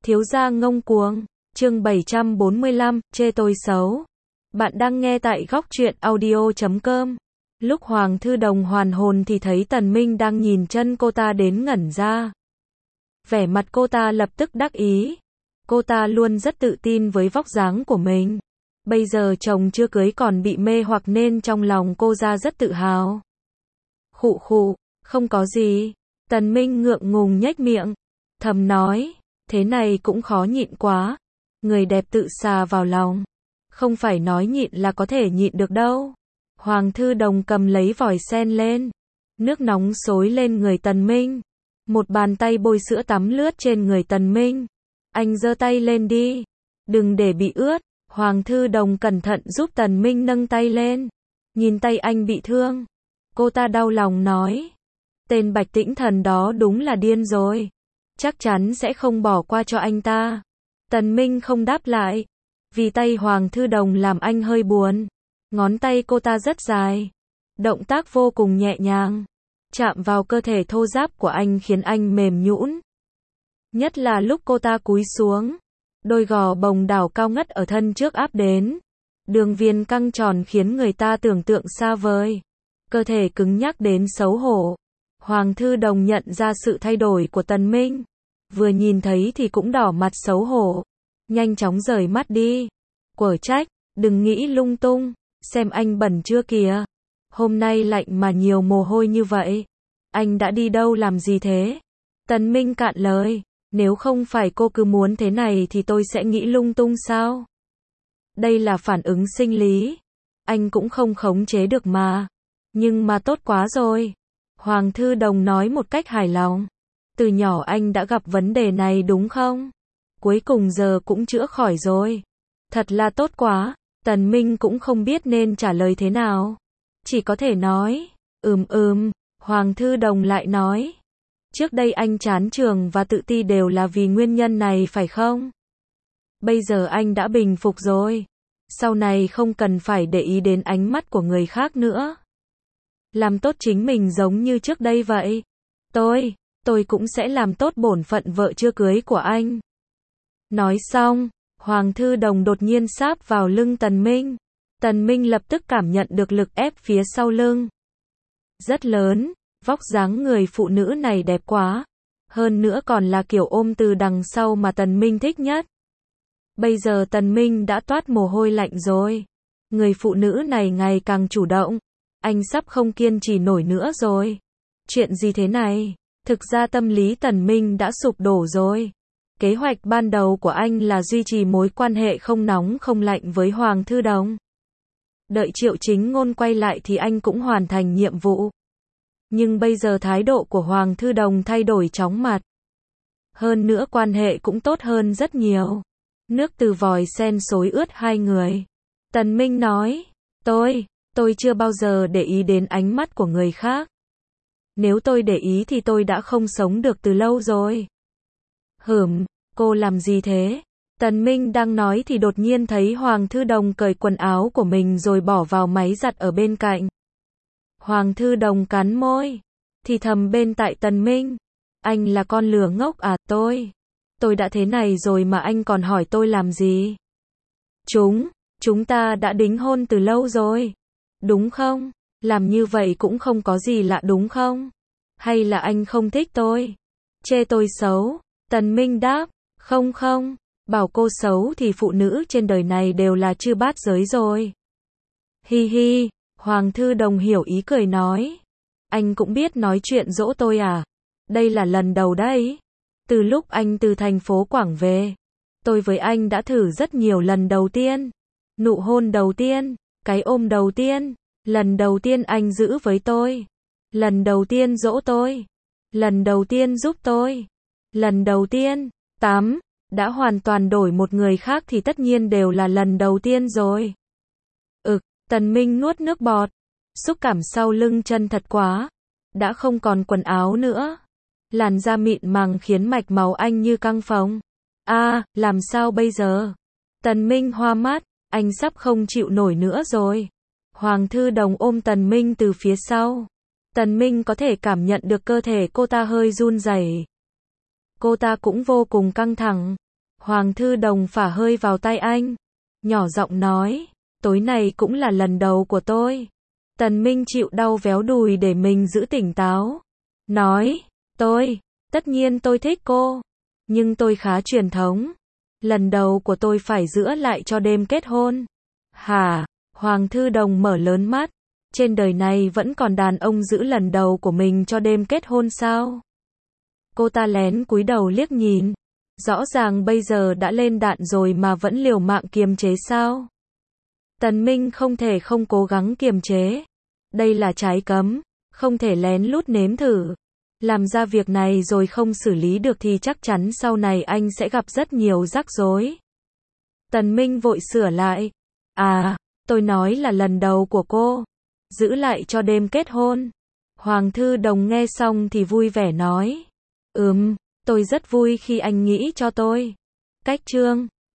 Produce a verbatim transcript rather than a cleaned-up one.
Thiếu gia ngông cuồng, chương bảy trăm bốn mươi lăm, chê tôi xấu. Bạn đang nghe tại góc truyện audio chấm com. Lúc Hoàng Thư Đồng hoàn hồn thì thấy Tần Minh đang nhìn chân cô ta đến ngẩn ra. Vẻ mặt cô ta lập tức đắc ý. Cô ta luôn rất tự tin với vóc dáng của mình. Bây giờ chồng chưa cưới còn bị mê hoặc nên trong lòng cô ra rất tự hào. Khụ khụ, không có gì. Tần Minh ngượng ngùng nhếch miệng, thầm nói, thế này cũng khó nhịn quá. Người đẹp tự xà vào lòng. Không phải nói nhịn là có thể nhịn được đâu. Hoàng Thư Đồng cầm lấy vòi sen lên. Nước nóng xối lên người Tần Minh. Một bàn tay bôi sữa tắm lướt trên người Tần Minh. Anh giơ tay lên đi. Đừng để bị ướt. Hoàng Thư Đồng cẩn thận giúp Tần Minh nâng tay lên. Nhìn tay anh bị thương. Cô ta đau lòng nói. Tên Bạch Tĩnh Thần đó đúng là điên rồi. Chắc chắn sẽ không bỏ qua cho anh ta. Tần Minh không đáp lại. Vì tay Hoàng Thư Đồng làm anh hơi buồn. Ngón tay cô ta rất dài. Động tác vô cùng nhẹ nhàng. Chạm vào cơ thể thô ráp của anh khiến anh mềm nhũn. Nhất là lúc cô ta cúi xuống. Đôi gò bồng đảo cao ngất ở thân trước áp đến. Đường viền căng tròn khiến người ta tưởng tượng xa vời. Cơ thể cứng nhắc đến xấu hổ. Hoàng Thư Đồng nhận ra sự thay đổi của Tần Minh. Vừa nhìn thấy thì cũng đỏ mặt xấu hổ. Nhanh chóng rời mắt đi. Quở trách, đừng nghĩ lung tung. Xem anh bẩn chưa kìa. Hôm nay lạnh mà nhiều mồ hôi như vậy. Anh đã đi đâu làm gì thế? Tần Minh cạn lời. Nếu không phải cô cứ muốn thế này thì tôi sẽ nghĩ lung tung sao? Đây là phản ứng sinh lý. Anh cũng không khống chế được mà. Nhưng mà tốt quá rồi. Hoàng Thư Đồng nói một cách hài lòng. Từ nhỏ anh đã gặp vấn đề này đúng không? Cuối cùng giờ cũng chữa khỏi rồi. Thật là tốt quá. Tần Minh cũng không biết nên trả lời thế nào. Chỉ có thể nói, ừm ừm. Hoàng Thư Đồng lại nói. Trước đây anh chán trường và tự ti đều là vì nguyên nhân này phải không? Bây giờ anh đã bình phục rồi. Sau này không cần phải để ý đến ánh mắt của người khác nữa. Làm tốt chính mình giống như trước đây vậy. Tôi, tôi cũng sẽ làm tốt bổn phận vợ chưa cưới của anh. Nói xong, Hoàng Thư Đồng đột nhiên sáp vào lưng Tần Minh. Tần Minh lập tức cảm nhận được lực ép phía sau lưng. Rất lớn, vóc dáng người phụ nữ này đẹp quá. Hơn nữa còn là kiểu ôm từ đằng sau mà Tần Minh thích nhất. Bây giờ Tần Minh đã toát mồ hôi lạnh rồi. Người phụ nữ này ngày càng chủ động. Anh sắp không kiên trì nổi nữa rồi. Chuyện gì thế này? Thực ra tâm lý Tần Minh đã sụp đổ rồi. Kế hoạch ban đầu của anh là duy trì mối quan hệ không nóng không lạnh với Hoàng Thư Đồng. Đợi Triệu Chính Ngôn quay lại thì anh cũng hoàn thành nhiệm vụ. Nhưng bây giờ thái độ của Hoàng Thư Đồng thay đổi chóng mặt. Hơn nữa quan hệ cũng tốt hơn rất nhiều. Nước từ vòi sen xối ướt hai người. Tần Minh nói, tôi, tôi chưa bao giờ để ý đến ánh mắt của người khác. Nếu tôi để ý thì tôi đã không sống được từ lâu rồi. Hửm, cô làm gì thế? Tần Minh đang nói thì đột nhiên thấy Hoàng Thư Đồng cởi quần áo của mình rồi bỏ vào máy giặt ở bên cạnh. Hoàng Thư Đồng cắn môi, thì thầm bên tai Tần Minh. Anh là con lừa ngốc à? Tôi, tôi đã thế này rồi mà anh còn hỏi tôi làm gì? Chúng, chúng ta đã đính hôn từ lâu rồi. Đúng không? Làm như vậy cũng không có gì lạ đúng không? Hay là anh không thích tôi? Chê tôi xấu? Tần Minh đáp, không không, bảo cô xấu thì phụ nữ trên đời này đều là chư bát giới rồi. Hi hi, Hoàng Thư Đồng hiểu ý cười nói. Anh cũng biết nói chuyện dỗ tôi à? Đây là lần đầu đấy. Từ lúc anh từ thành phố Quảng về, tôi với anh đã thử rất nhiều lần đầu tiên. Nụ hôn đầu tiên, cái ôm đầu tiên, lần đầu tiên anh giữ với tôi. Lần đầu tiên dỗ tôi. Lần đầu tiên giúp tôi. Lần đầu tiên, tắm, đã hoàn toàn đổi một người khác thì tất nhiên đều là lần đầu tiên rồi. Ực, Tần Minh nuốt nước bọt. Xúc cảm sau lưng chân thật quá. Đã không còn quần áo nữa. Làn da mịn màng khiến mạch máu anh như căng phồng. A, à, làm sao bây giờ? Tần Minh hoa mắt, anh sắp không chịu nổi nữa rồi. Hoàng Thư Đồng ôm Tần Minh từ phía sau. Tần Minh có thể cảm nhận được cơ thể cô ta hơi run rẩy. Cô ta cũng vô cùng căng thẳng. Hoàng Thư Đồng phả hơi vào tay anh, nhỏ giọng nói, tối này cũng là lần đầu của tôi. Tần Minh chịu đau véo đùi để mình giữ tỉnh táo. Nói, tôi, tất nhiên tôi thích cô, nhưng tôi khá truyền thống. Lần đầu của tôi phải giữ lại cho đêm kết hôn. Hả? Hoàng Thư Đồng mở lớn mắt. Trên đời này vẫn còn đàn ông giữ lần đầu của mình cho đêm kết hôn sao? Cô ta lén cúi đầu liếc nhìn. Rõ ràng bây giờ đã lên đạn rồi mà vẫn liều mạng kiềm chế sao? Tần Minh không thể không cố gắng kiềm chế. Đây là trái cấm, không thể lén lút nếm thử. Làm ra việc này rồi không xử lý được thì chắc chắn sau này anh sẽ gặp rất nhiều rắc rối. Tần Minh vội sửa lại. À, tôi nói là lần đầu của cô. Giữ lại cho đêm kết hôn. Hoàng Thư Đồng nghe xong thì vui vẻ nói. Ừm, tôi rất vui khi anh nghĩ cho tôi. Cách chương